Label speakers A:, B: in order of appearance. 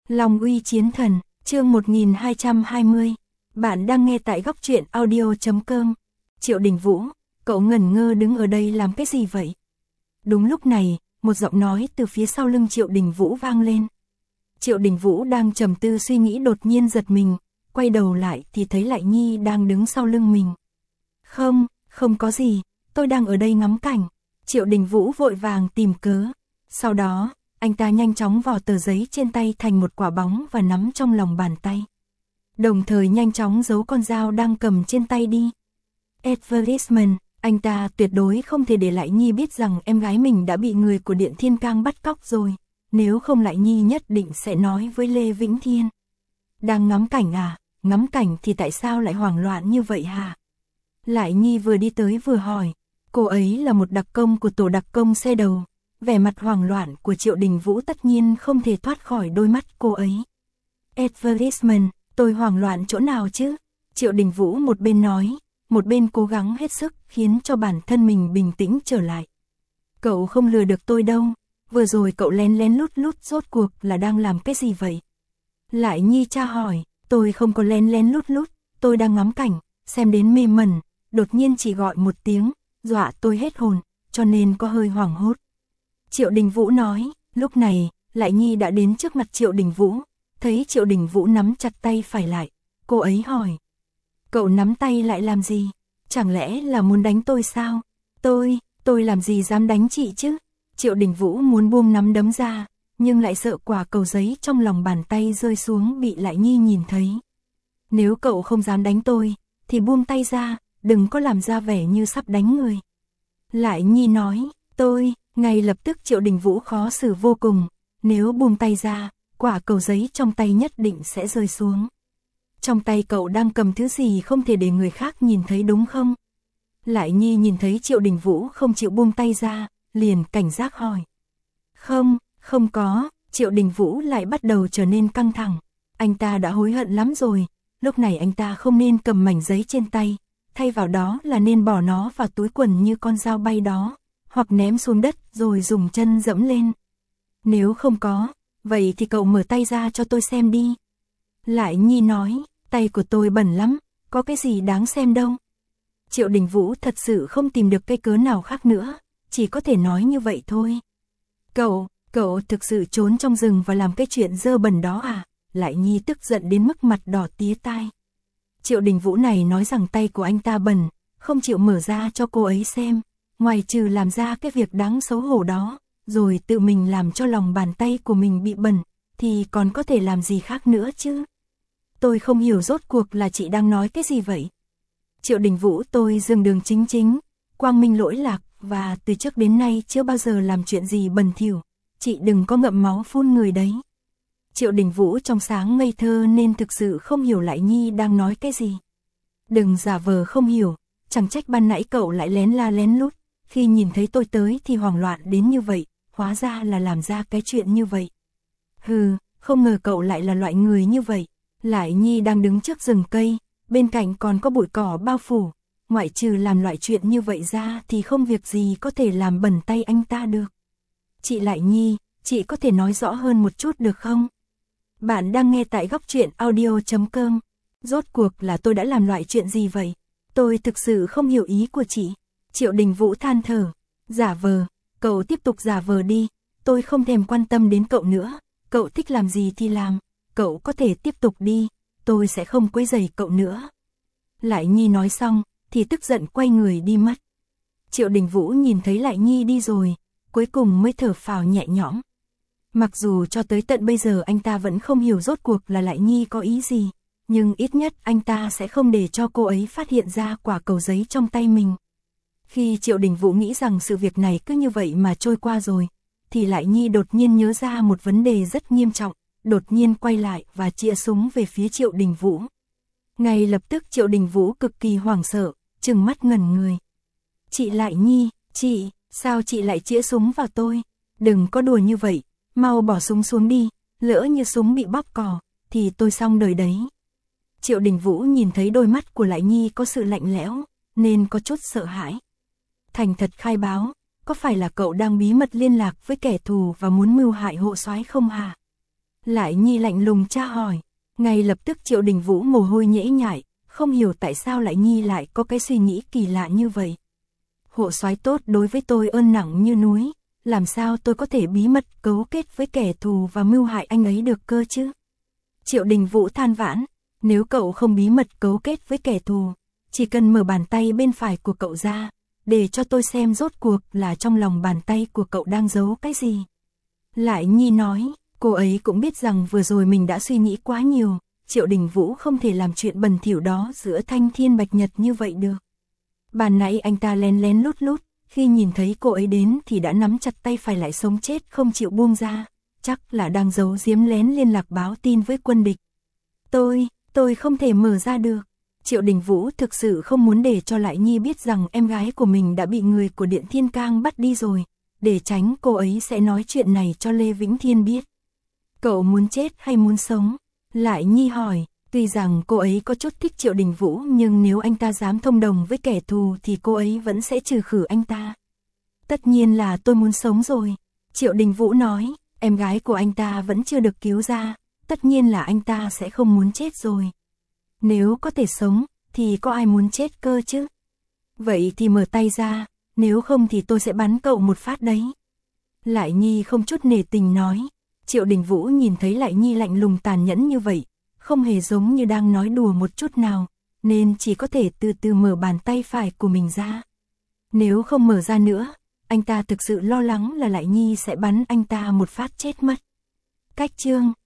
A: Long uy chiến thần, chương 1220. Bạn đang nghe tại góc truyện audio.com. Triệu Đình Vũ, cậu ngẩn ngơ đứng ở đây làm cái gì vậy? Đúng lúc này, một giọng nói từ phía sau lưng Triệu Đình Vũ vang lên. Triệu Đình Vũ đang trầm tư suy nghĩ đột nhiên giật mình, quay đầu lại thì thấy Lại Nhi đang đứng sau lưng mình. Không có gì, tôi đang ở đây ngắm cảnh. Triệu Đình Vũ vội vàng tìm cớ. Sau đó, anh ta nhanh chóng vò tờ giấy trên tay thành một quả bóng và nắm trong lòng bàn tay. Đồng thời nhanh chóng giấu con dao đang cầm trên tay đi. Advertisement, anh ta tuyệt đối không thể để Lại Nhi biết rằng em gái mình đã bị người của Điện Thiên Cang bắt cóc rồi. Nếu không Lại Nhi nhất định sẽ nói với Lê Vĩnh Thiên. Đang ngắm cảnh à? Ngắm cảnh thì tại sao lại hoảng loạn như vậy hả? Lại Nhi vừa đi tới vừa hỏi. Cô ấy là một đặc công của tổ đặc công xe đầu. Vẻ mặt hoảng loạn của Triệu Đình Vũ tất nhiên không thể thoát khỏi đôi mắt cô ấy. Advertisement, tôi hoảng loạn chỗ nào chứ? Triệu Đình Vũ một bên nói, một bên cố gắng hết sức khiến cho bản thân mình bình tĩnh trở lại. Cậu không lừa được tôi đâu, vừa rồi cậu lén lén lút lút rốt cuộc là đang làm cái gì vậy? Lại Nhi tra hỏi, tôi không có lén lén lút lút, tôi đang ngắm cảnh, xem đến mê mẩn, đột nhiên chỉ gọi một tiếng, dọa tôi hết hồn, cho nên có hơi hoảng hốt. Triệu Đình Vũ nói, lúc này, Lại Nhi đã đến trước mặt Triệu Đình Vũ, thấy Triệu Đình Vũ nắm chặt tay phải lại, cô ấy hỏi. Cậu nắm tay lại làm gì? Chẳng lẽ là muốn đánh tôi sao? Tôi làm gì dám đánh chị chứ? Triệu Đình Vũ muốn buông nắm đấm ra, nhưng lại sợ quả cầu giấy trong lòng bàn tay rơi xuống bị Lại Nhi nhìn thấy. Nếu cậu không dám đánh tôi, thì buông tay ra, đừng có làm ra vẻ như sắp đánh người. Lại Nhi nói, ngay lập tức Triệu Đình Vũ khó xử vô cùng, nếu buông tay ra, quả cầu giấy trong tay nhất định sẽ rơi xuống. Trong tay cậu đang cầm thứ gì không thể để người khác nhìn thấy đúng không? Lại Nhi nhìn thấy Triệu Đình Vũ không chịu buông tay ra, liền cảnh giác hỏi. Không có, Triệu Đình Vũ lại bắt đầu trở nên căng thẳng. Anh ta đã hối hận lắm rồi, lúc này anh ta không nên cầm mảnh giấy trên tay, thay vào đó là nên bỏ nó vào túi quần như con dao bay đó, hoặc ném xuống đất rồi dùng chân dẫm lên. Nếu không có, vậy thì cậu mở tay ra cho tôi xem đi. Lại Nhi nói, tay của tôi bẩn lắm, có cái gì đáng xem đâu. Triệu Đình Vũ thật sự không tìm được cái cớ nào khác nữa, chỉ có thể nói như vậy thôi. Cậu thực sự trốn trong rừng và làm cái chuyện dơ bẩn đó à? Lại Nhi tức giận đến mức mặt đỏ tía tai. Triệu Đình Vũ này nói rằng tay của anh ta bẩn, không chịu mở ra cho cô ấy xem, ngoài trừ làm ra cái việc đáng xấu hổ đó, rồi tự mình làm cho lòng bàn tay của mình bị bẩn, thì còn có thể làm gì khác nữa chứ? Tôi không hiểu rốt cuộc là chị đang nói cái gì vậy? Triệu Đình Vũ, tôi dừng đường chính, quang minh lỗi lạc, và từ trước đến nay chưa bao giờ làm chuyện gì bẩn thỉu, chị đừng có ngậm máu phun người đấy. Triệu Đình Vũ trong sáng ngây thơ nên thực sự không hiểu Lại Nhi đang nói cái gì. Đừng giả vờ không hiểu, chẳng trách ban nãy cậu lại lén la lén lút, khi nhìn thấy tôi tới thì hoảng loạn đến như vậy, hóa ra là làm ra cái chuyện như vậy. Không ngờ cậu lại là loại người như vậy. Lại Nhi đang đứng trước rừng cây, bên cạnh còn có bụi cỏ bao phủ, ngoại trừ làm loại chuyện như vậy ra thì không việc gì có thể làm bẩn tay anh ta được. Chị Lại Nhi, chị có thể nói rõ hơn một chút được không? Bạn đang nghe tại góc truyện audio.com. Rốt cuộc là tôi đã làm loại chuyện gì vậy? Tôi thực sự không hiểu ý của chị. Triệu Đình Vũ than thở. Giả vờ, cậu tiếp tục giả vờ đi, tôi không thèm quan tâm đến cậu nữa, cậu thích làm gì thì làm, cậu có thể tiếp tục đi, tôi sẽ không quấy rầy cậu nữa. Lại Nhi nói xong, thì tức giận quay người đi mất. Triệu Đình Vũ nhìn thấy Lại Nhi đi rồi, cuối cùng mới thở phào nhẹ nhõm. Mặc dù cho tới tận bây giờ anh ta vẫn không hiểu rốt cuộc là Lại Nhi có ý gì, nhưng ít nhất anh ta sẽ không để cho cô ấy phát hiện ra quả cầu giấy trong tay mình. Khi Triệu Đình Vũ nghĩ rằng sự việc này cứ như vậy mà trôi qua rồi, thì Lại Nhi đột nhiên nhớ ra một vấn đề rất nghiêm trọng, đột nhiên quay lại và chĩa súng về phía Triệu Đình Vũ. Ngay lập tức Triệu Đình Vũ cực kỳ hoảng sợ, trừng mắt ngẩn người. Chị Lại Nhi, sao chị lại chĩa súng vào tôi? Đừng có đùa như vậy, mau bỏ súng xuống đi, lỡ như súng bị bóp cò, thì tôi xong đời đấy. Triệu Đình Vũ nhìn thấy đôi mắt của Lại Nhi có sự lạnh lẽo, nên có chút sợ hãi. Thành thật khai báo, có phải là cậu đang bí mật liên lạc với kẻ thù và muốn mưu hại hộ soái không hả? Lại Nhi lạnh lùng tra hỏi. Ngay lập tức Triệu Đình Vũ mồ hôi nhễ nhại, không hiểu tại sao Lại Nhi lại có cái suy nghĩ kỳ lạ như vậy. Hộ soái tốt đối với tôi ơn nặng như núi, làm sao tôi có thể bí mật cấu kết với kẻ thù và mưu hại anh ấy được cơ chứ? Triệu Đình Vũ than vãn, nếu cậu không bí mật cấu kết với kẻ thù, chỉ cần mở bàn tay bên phải của cậu ra, để cho tôi xem rốt cuộc là trong lòng bàn tay của cậu đang giấu cái gì. Lại Nhi nói, cô ấy cũng biết rằng vừa rồi mình đã suy nghĩ quá nhiều, Triệu Đình Vũ không thể làm chuyện bẩn thỉu đó giữa Thanh Thiên Bạch Nhật như vậy được. Ban nãy anh ta lén lén lút lút, khi nhìn thấy cô ấy đến thì đã nắm chặt tay phải lại sống chết không chịu buông ra, chắc là đang giấu giếm lén liên lạc báo tin với quân địch. Tôi không thể mở ra được. Triệu Đình Vũ thực sự không muốn để cho Lại Nhi biết rằng em gái của mình đã bị người của Điện Thiên Cang bắt đi rồi, để tránh cô ấy sẽ nói chuyện này cho Lê Vĩnh Thiên biết. Cậu muốn chết hay muốn sống? Lại Nhi hỏi, tuy rằng cô ấy có chút thích Triệu Đình Vũ nhưng nếu anh ta dám thông đồng với kẻ thù thì cô ấy vẫn sẽ trừ khử anh ta. Tất nhiên là tôi muốn sống rồi. Triệu Đình Vũ nói, em gái của anh ta vẫn chưa được cứu ra, tất nhiên là anh ta sẽ không muốn chết rồi. Nếu có thể sống, thì có ai muốn chết cơ chứ? Vậy thì mở tay ra, nếu không thì tôi sẽ bắn cậu một phát đấy. Lại Nhi không chút nể tình nói. Triệu Đình Vũ nhìn thấy Lại Nhi lạnh lùng tàn nhẫn như vậy, không hề giống như đang nói đùa một chút nào, nên chỉ có thể từ từ mở bàn tay phải của mình ra. Nếu không mở ra nữa, anh ta thực sự lo lắng là Lại Nhi sẽ bắn anh ta một phát chết mất. Cách chương